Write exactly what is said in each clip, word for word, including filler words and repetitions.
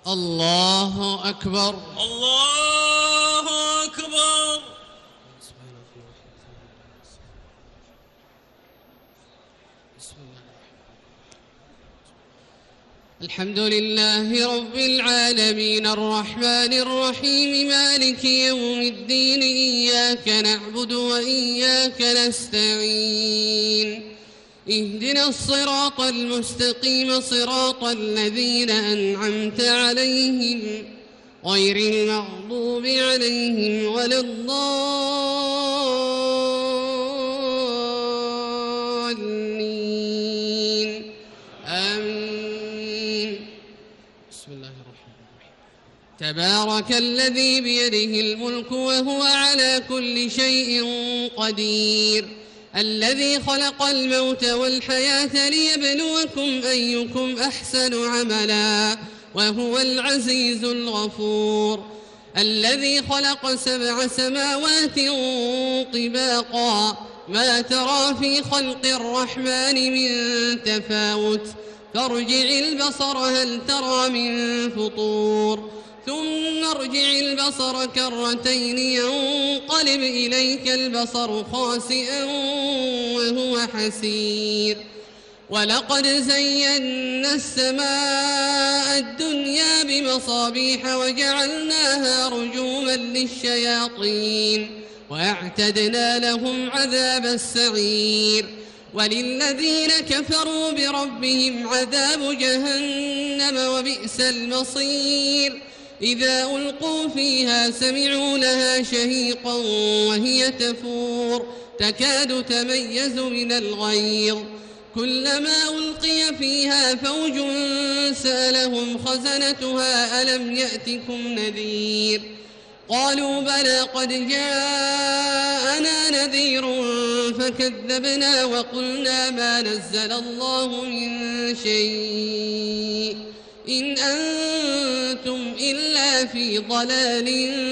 الله أكبر. الله أكبر. الحمد لله رب العالمين الرحمن الرحيم مالك يوم الدين إياك نعبد وإياك نستعين اهدنا الصراط المستقيم صراط الذين أنعمت عليهم غير المغضوب عليهم ولا الضالين آمين. بسم الله الرحمن الرحيم. تبارك الذي بيده الملك وهو على كل شيء قدير الذي خلق الموت والحياة ليبلوكم أيكم أحسن عملا وهو العزيز الغفور الذي خلق سبع سماوات طباقا ما ترى في خلق الرحمن من تفاوت فارجع البصر هل ترى من فطور ثم ارجع البصر كرتين ينقلب إليك البصر خاسئا وهو حسير ولقد زينا السماء الدنيا بمصابيح وجعلناها رجوما للشياطين وأعتدنا لهم عذاب السعير وللذين كفروا بربهم عذاب جهنم وبئس المصير إذا ألقوا فيها سمعوا لها شهيقا وهي تفور تكاد تميز من الغيظ كلما ألقي فيها فوج سألهم خزنتها ألم يأتكم نذير قالوا بلى قد جاءنا نذير فكذبنا وقلنا ما نزل الله من شيء إن أنتم إلا في ضلال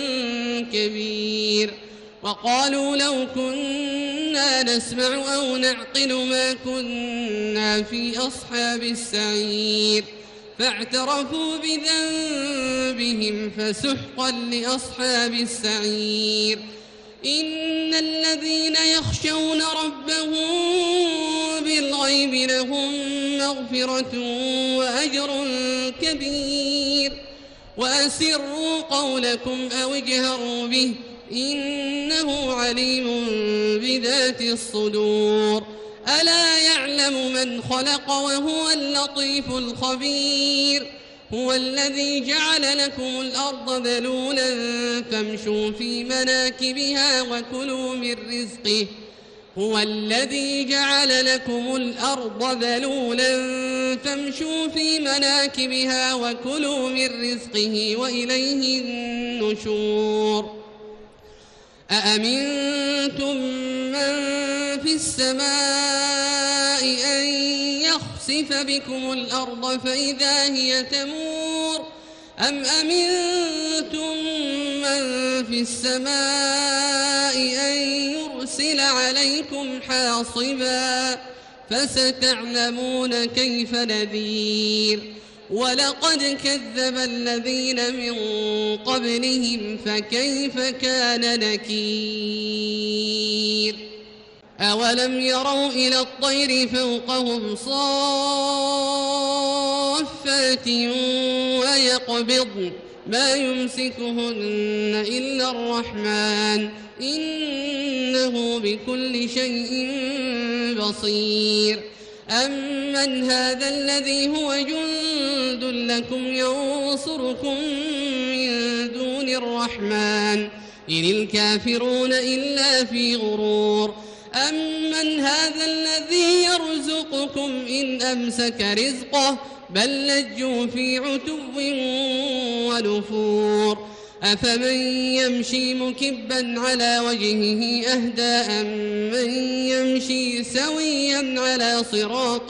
كبير وقالوا لو كنا نسمع أو نعقل ما كنا في أصحاب السعير فاعترفوا بذنبهم فسحقا لأصحاب السعير إن الذين يخشون ربهم بالغيب لهم مغفرة وأجر كبير وأسروا قولكم أو اجهروا به إنه عليم بذات الصدور ألا يعلم من خلق وهو اللطيف الخبير هو الذي جعل لكم الأرض ذلولا فامشوا في مناكبها وكلوا من رزقه هو الذي جعل لكم الأرض ذلولا فامشوا في مناكبها وكلوا من رزقه وإليه النشور أأمنتم من في السماء أن يخسف بكم الأرض فإذا هي تمور أم أمنتم من في السماء أن يرسل عليكم حاصبا فستعلمون كيف نذير ولقد كذب الذين من قبلهم فكيف كان نكير أولم يروا إلى الطير فوقهم صافات ويقبضن ما يمسكهن إلا الرحمن إنه بكل شيء بصير أمن هذا الذي هو جند لكم ينصركم من دون الرحمن إن الكافرون إلا في غرور أمن هذا الذي يرزقكم إن أمسك رزقه بل لجوا في عتو ونفور أفمن يمشي مكبا على وجهه أهدى أمن يمشي سويا على صراط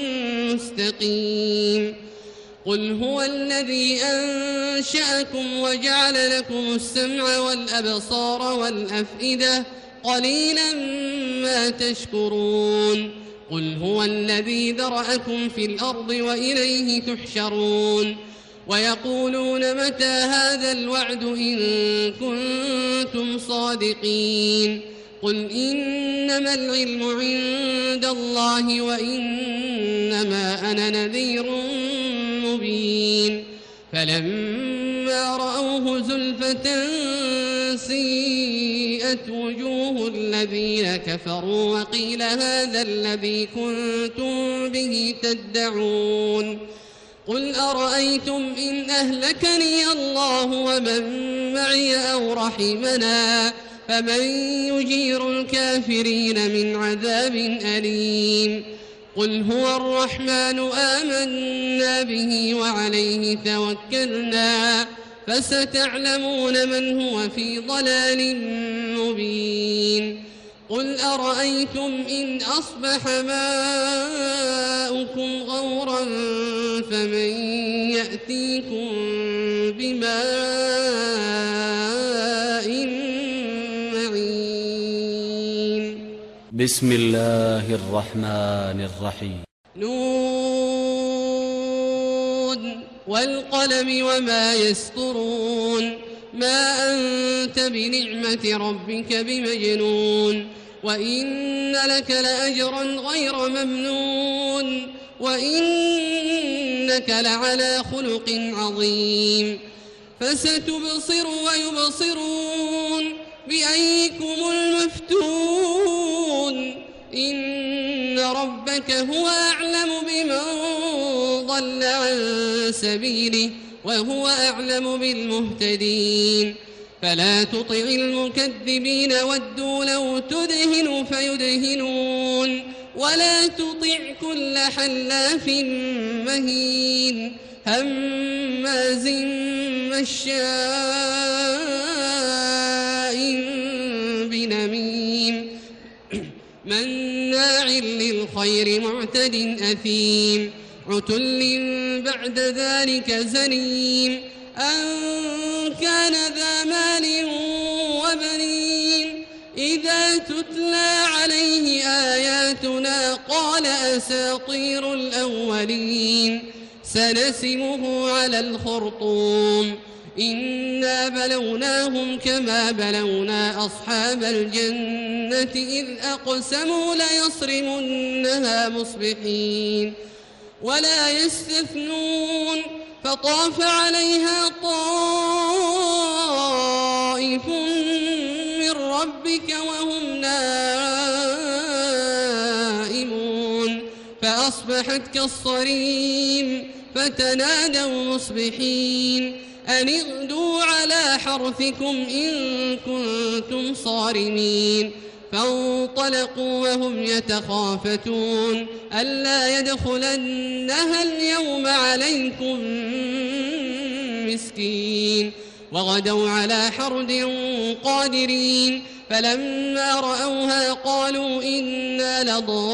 مستقيم قل هو الذي أنشأكم وجعل لكم السمع والأبصار والأفئدة قليلا ما تشكرون قل هو الذي ذرأكم في الأرض وإليه تحشرون ويقولون متى هذا الوعد إن كنتم صادقين قل إنما العلم عند الله وإنما أنا نذير مبين فلما رأوه زلفة سيئت وجوه الذين كفروا وقيل هذا الذي كنتم به تدعون قل أرأيتم إن أهلكني الله ومن معي أو رحمنا فمن يجير الكافرين من عذاب أليم قل هو الرحمن آمنا به وعليه توكلنا فستعلمون من هو في ضلال مبين قل أرأيتم إن أصبح ماؤكم غورا فمن يأتيكم بماء معين بسم الله الرحمن الرحيم نون والقلم وما يسطرون ما أنت بنعمة ربك بمجنون وإن لك لأجرا غير ممنون وإنك لعلى خلق عظيم فستبصر ويبصرون بأيكم المفتون إن ربك هو أعلم بمن ضل عن سبيله وهو أعلم بالمهتدين فلا تطع المكذبين ودوا لو تدهن فيدهنون ولا تطع كل حلاف مهين هماز مشاء بنميم مناع للخير معتد أثيم عتل بعد ذلك زنيم أن كان ذا مال وبنين إذا تتلى عليه آياتنا قال أساطير الأولين سنسمه على الخرطوم إنا بلوناهم كما بلونا أصحاب الجنة إذ أقسموا ليصرمنها مصبحين ولا يستثنون فطاف عليها طائف من ربك وهم نائمون فأصبحت كالصريم فتنادوا مصبحين أن اغدوا على حرثكم إن كنتم صارمين فانطلقوا وهم يتخافتون ألا يدخلنها اليوم عليكم مسكين وغدوا على حرد قادرين فلما رأوها قالوا إنا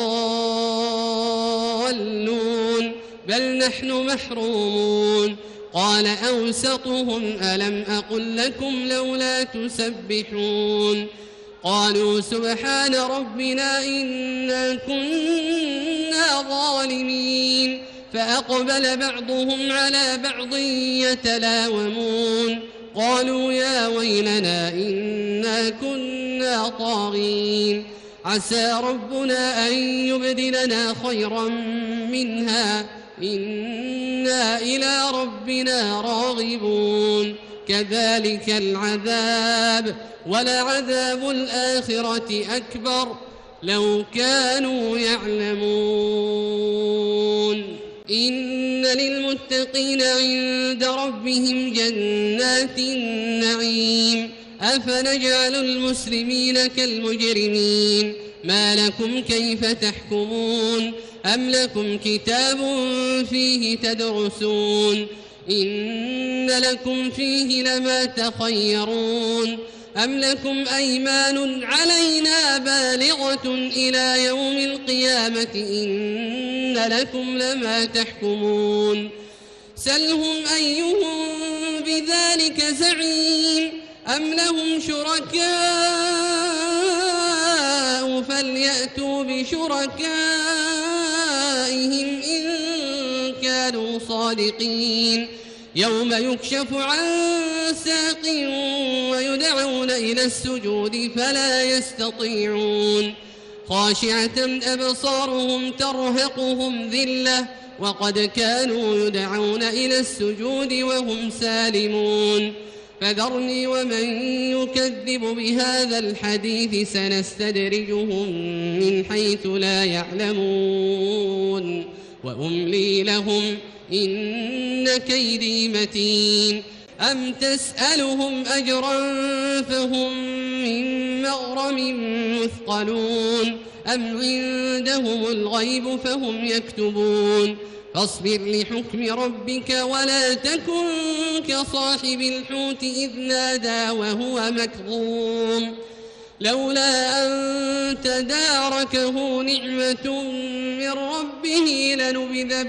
لضالون بل نحن محرومون قال أوسطهم ألم أقل لكم لولا تسبحون قالوا سبحان ربنا إنا كنا ظالمين فأقبل بعضهم على بعض يتلاومون قالوا يا ويلنا إنا كنا طاغين عسى ربنا أن يبدلنا خيرا منها إنا إلى ربنا راغبون كذلك العذاب ولعذاب الآخرة أكبر لو كانوا يعلمون إن للمتقين عند ربهم جنات النعيم أفنجعل المسلمين كالمجرمين ما لكم كيف تحكمون أم لكم كتاب فيه تدرسون إن لكم فيه لما تخيرون أم لكم أيمان علينا بالغة إلى يوم القيامة إن لكم لما تحكمون سلهم أيهم بذلك زعيم أم لهم شركاء فليأتوا بشركائهم إن كانوا صادقين يوم يكشف عن ساق ويدعون إلى السجود فلا يستطيعون خاشعة أبصارهم ترهقهم ذلة وقد كانوا يدعون إلى السجود وهم سالمون فذرني ومن يكذب بهذا الحديث سنستدرجهم من حيث لا يعلمون وأملي لهم إن كيدي متين أم تسألهم أجرا فهم من مغرم مثقلون أم عندهم الغيب فهم يكتبون فاصبر لحكم ربك ولا تكن كصاحب الحوت إذ نادى وهو مكظوم لولا أن تداركه نعمة من ربه لنبذ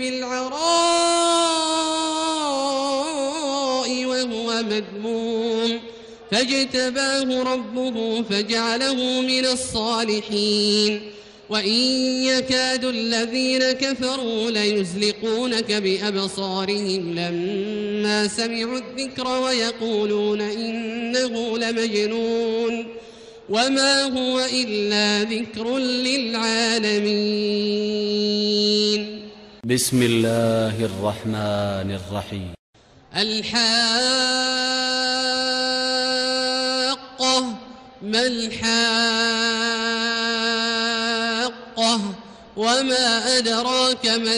بالعراء وهو مذموم فاجتباه ربه فجعله من الصالحين وإن يكاد الذين كفروا ليزلقونك بأبصارهم لما سمعوا الذكر ويقولون إنه لمجنون وما هو إلا ذكر للعالمين. بسم الله الرحمن الرحيم. الحاقة ما الحاقة وما أدراك ما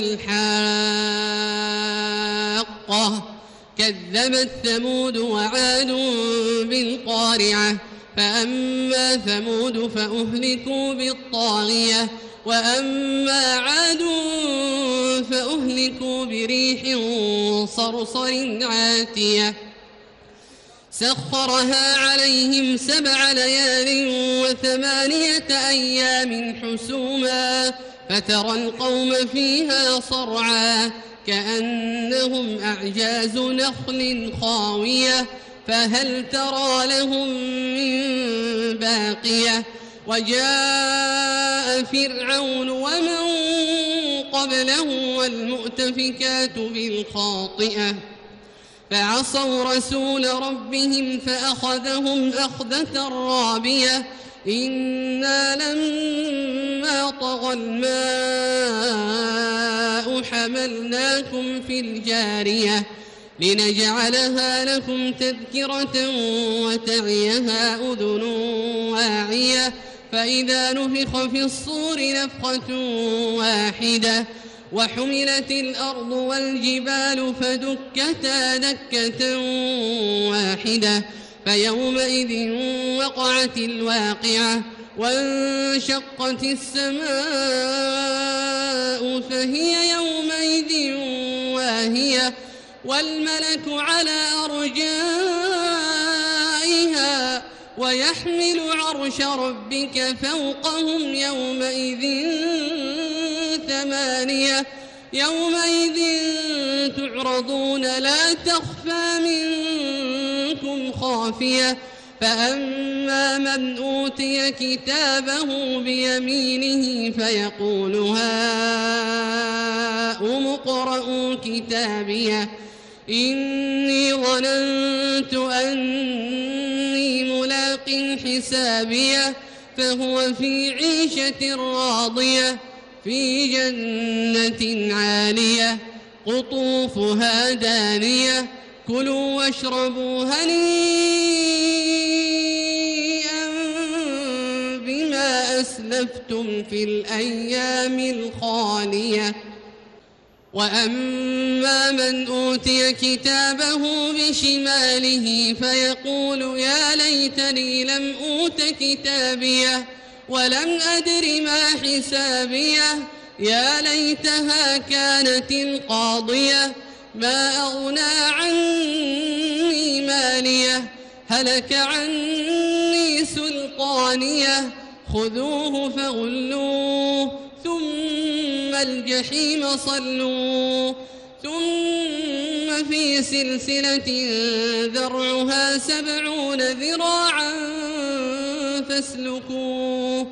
الحاقة كذبت ثمود وعاد بالقارعة فأما ثمود فأهلكوا بالطاغية وأما عاد فأهلكوا بريح صرصر عاتية سخرها عليهم سبع ليال وثمانية أيام حسوما فترى القوم فيها صرعا كأنهم أعجاز نخل خاوية فهل ترى لهم من باقية وجاء فرعون ومن قبله والمؤتفكات بالخاطئة فعصوا رسول ربهم فأخذهم أخذة رابية إنا لما طغى الماء حملناكم في الجارية لنجعلها لكم تذكرة وتعيها أذن واعية فإذا نفخ في الصور نفخة واحدة وحملت الأرض والجبال فدكتا دكة واحدة فيومئذ وقعت الواقعة وانشقت السماء فهي يومئذ واهية والملك على أرجائها ويحمل عرش ربك فوقهم يومئذ ثمانية يومئذ تعرضون لا تخفى منكم خافية فأما من أوتي كتابه بيمينه فيقول هاؤم اقرءوا كتابيه إني ظننت أني ملاق حسابيه فهو في عيشة راضية في جنة عالية قطوفها دانية كلوا واشربوا هنيئا بما أسلفتم في الأيام الخالية وأما من أوتي كتابه بشماله فيقول يا ليتني لم أوت كتابيه ولم أدر ما حسابيه يا ليتها كانت القاضية ما أغنى عني ماليه هلك عني سلطانيه خذوه فغلوه ثم الجحيم صلوه ثم في سلسلة ذرعها سبعون ذراعا فاسلكوه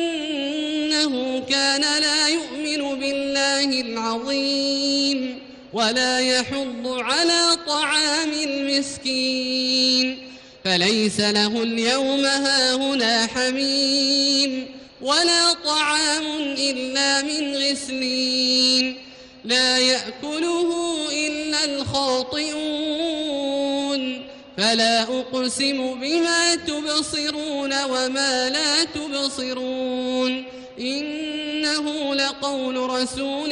إنه كان لا يؤمن بالله العظيم ولا يحض على طعام المسكين فليس له اليوم هاهنا حميم ولا طعام إلا من غسلين لا يأكله إلا الخاطئون فلا أقسم بما تبصرون وما لا تبصرون إنه لقول رسول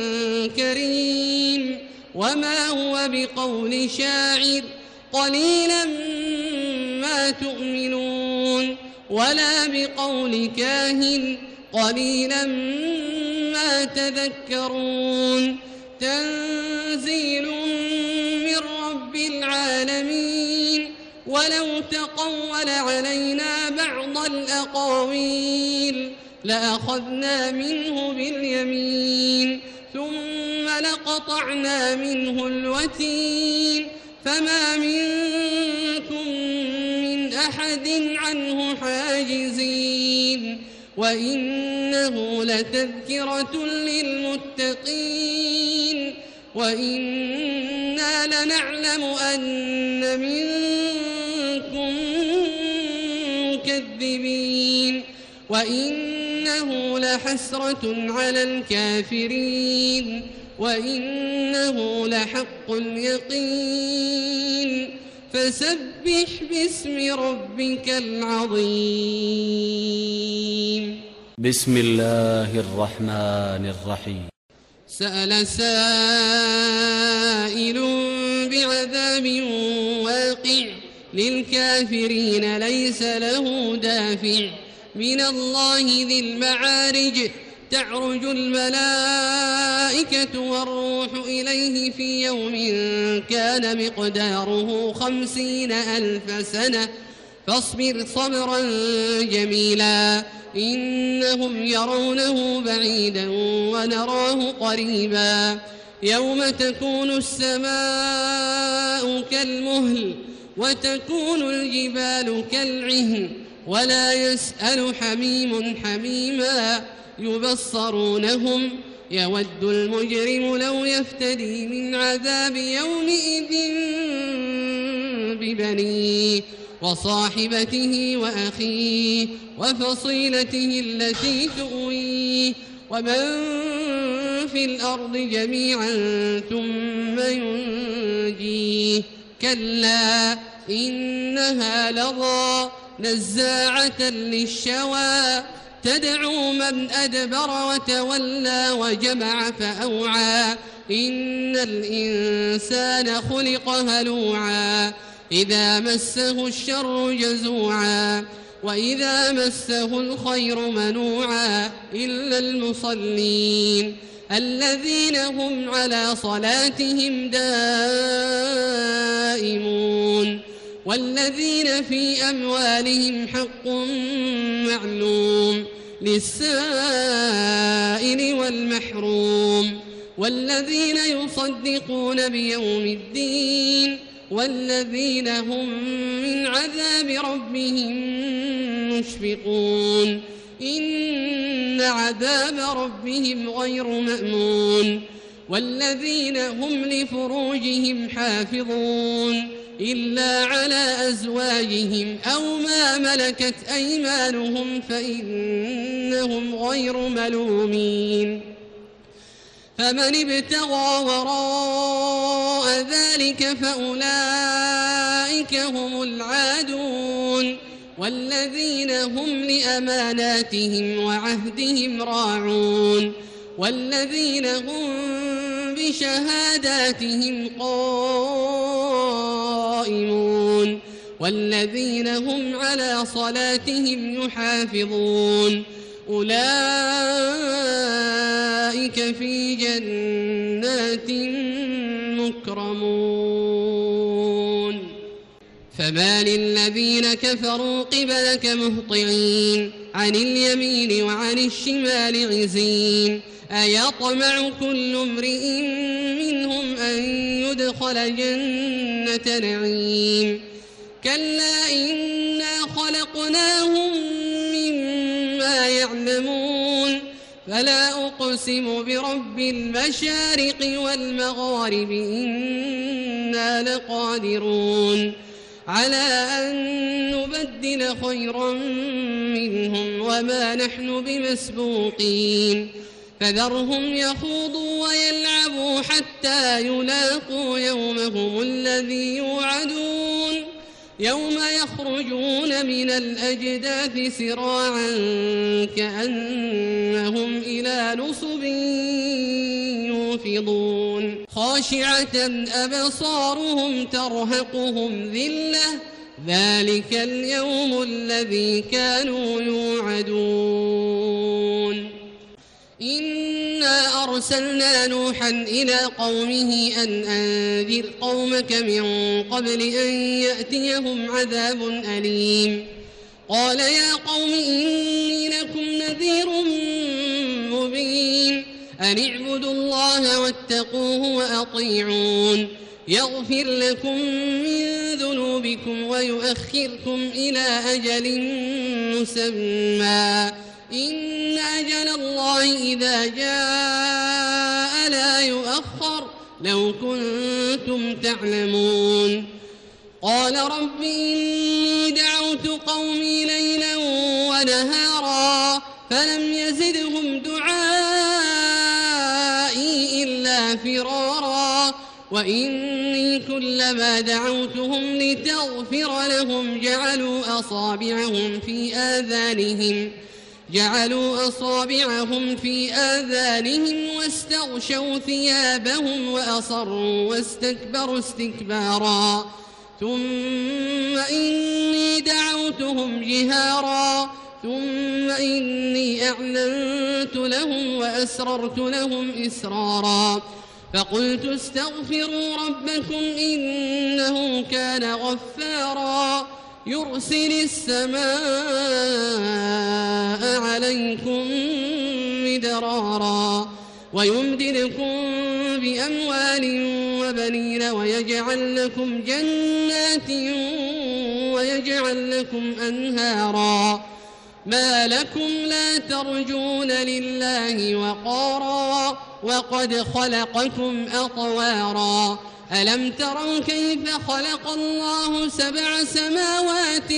كريم وما هو بقول شاعر قليلا ما تؤمنون ولا بقول كاهن قليلا ما تذكرون تنزيل من رب العالمين ولو تقول علينا بعض الأقاويل لأخذنا منه باليمين ثم لقطعنا منه الوتين فما منكم من أحد عنه حاجزين وإنه لتذكرة للمتقين وإنا لنعلم أن منكم مكذبين وإنه لحسرة على الكافرين وإنه لحق اليقين فسبح باسم ربك العظيم. بسم الله الرحمن الرحيم. سأل سائل بعذاب واقع للكافرين ليس له دافع من الله ذي المعارج تعرج الملائكة والروح إليه في يوم كان مقداره خمسين ألف سنة فاصبر صبرا جميلا إنهم يرونه بعيدا ونراه قريبا يوم تكون السماء كالمهل وتكون الجبال كالعهن ولا يسأل حميم حميما يبصرونهم يود المجرم لو يفتدي من عذاب يومئذ ببنيه وصاحبته وأخيه وفصيلته التي تؤويه ومن في الأرض جميعا ثم ينجيه كلا إنها لظى نزاعة للشوى تدعو من أدبر وتولى وجمع فأوعى إن الإنسان خلق هلوعا إذا مسه الشر جزوعا وإذا مسه الخير منوعا إلا المصلين الذين هم على صلاتهم دائمون والذين في أموالهم حق معلوم للسائل والمحروم والذين يصدقون بيوم الدين والذين هم من عذاب ربهم مشفقون إن عذاب ربهم غير مأمون والذين هم لفروجهم حافظون إلا على أزواجهم أو ما ملكت أيمانهم فإنهم غير ملومين فمن ابتغى وراء ذلك فأولئك هم العادون والذين هم لأماناتهم وعهدهم راعون والذين هم بشهاداتهم قائمون والذين هم على صلاتهم يحافظون أولئك في جنات مكرمون فما للذين كفروا قبلك مهطعين عن اليمين وعن الشمال عزين أيطمع كل امرئ منهم أن يدخل جنة نعيم كلا إنا خلقناهم مما يعلمون فلا أقسم برب المشارق والمغارب إنا لقادرون على أن نبدل خيرا منهم وما نحن بمسبوقين فذرهم يخوضوا ويلعبوا حتى يلاقوا يومهم الذي يوعدون يوم يخرجون من الأجداث سراعا كأنهم إلى نصب يوفضون خاشعة أبصارهم ترهقهم ذلة ذلك اليوم الذي كانوا يوعدون إنا أرسلنا نوحا إلى قومه أن أنذر قومك من قبل أن يأتيهم عذاب أليم قال يا قوم إني لكم نذير مبين أن اعبدوا الله واتقوه وأطيعون يغفر لكم من ذنوبكم ويؤخركم إلى أجل مسمى إن أجل الله إذا جاء لا يؤخر لو كنتم تعلمون قال رب إني دعوت قومي ليلا ونهارا فلم يزدهم دعائي إلا فرارا وإني كلما دعوتهم لتغفر لهم جعلوا أصابعهم في آذانهم جعلوا أصابعهم في آذانهم واستغشوا ثيابهم وأصروا واستكبروا استكبارا ثم إني دعوتهم جهارا ثم إني أعلنت لهم وأسررت لهم إسرارا فقلت استغفروا ربكم إنه كان غفارا يرسل السماء عليكم مدرارا ويمددكم بأموال وبنين ويجعل لكم جنات ويجعل لكم أنهارا ما لكم لا ترجون لله وقارا وقد خلقكم أطوارا ألم تروا كيف خلق الله سبع سماوات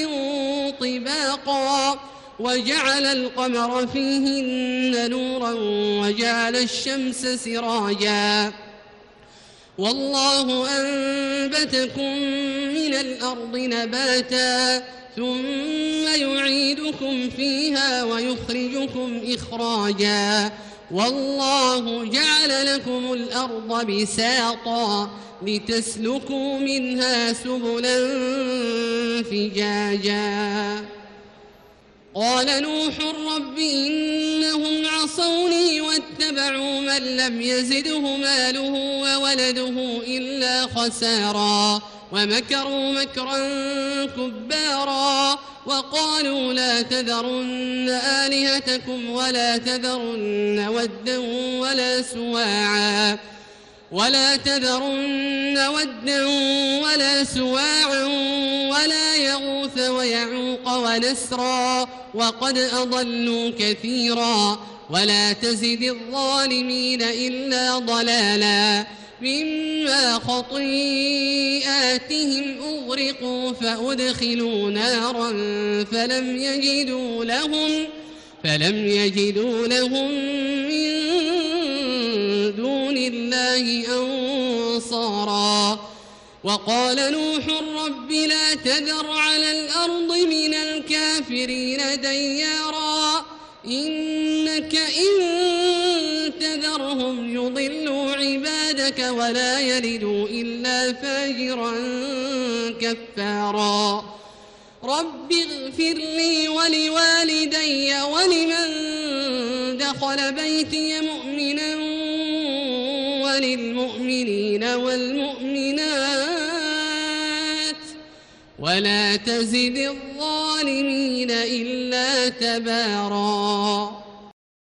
طباقا وجعل القمر فيهن نورا وجعل الشمس سراجا والله أنبتكم من الأرض نباتا ثم يعيدكم فيها ويخرجكم إخراجا والله جعل لكم الأرض بساطا لتسلكوا منها سبلا فجاجا قال نوح رب إنهم عصوني واتبعوا من لم يزده ماله وولده إلا خسارا ومكروا مكرا كبارا وقالوا لا تذرن آلهتكم ولا تذرن ودا ولا سواعا ولا تذرن ودا ولا سواعا ولا يغوث ويعوق ونسرا وقد أضلوا كثيرا ولا تزد الظالمين إلا ضلالا مما خطيئاتهم أغرقوا فأدخلوا نارا فلم يجدوا لهم فلم يجدوا لهم من دون الله أنصارا وقال نوح رب لا تذر على الأرض من الكافرين ديارا إنك إن تذرهم يضلوا عبادك ولا يلدوا إلا فاجرا كفارا رب اغفر لي ولوالدي ولمن دخل بيتي مؤمنا وللمؤمنين والمؤمنات ولا تزد الظالمين إلا تبارا.